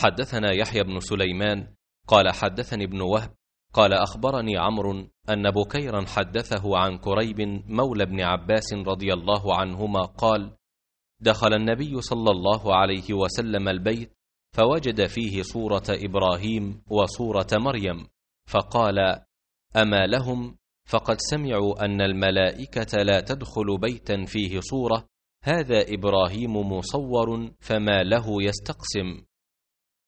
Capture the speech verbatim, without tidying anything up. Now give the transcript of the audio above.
حدثنا يحيى بن سليمان قال حدثني ابن وهب قال أخبرني عمرو أن بكيرا حدثه عن كريب مولى بن عباس رضي الله عنهما قال: دخل النبي صلى الله عليه وسلم البيت فوجد فيه صورة إبراهيم وصورة مريم، فقال: أما لهم؟ فقد سمعوا أن الملائكة لا تدخل بيتا فيه صورة، هذا إبراهيم مصور فما له يستقسم.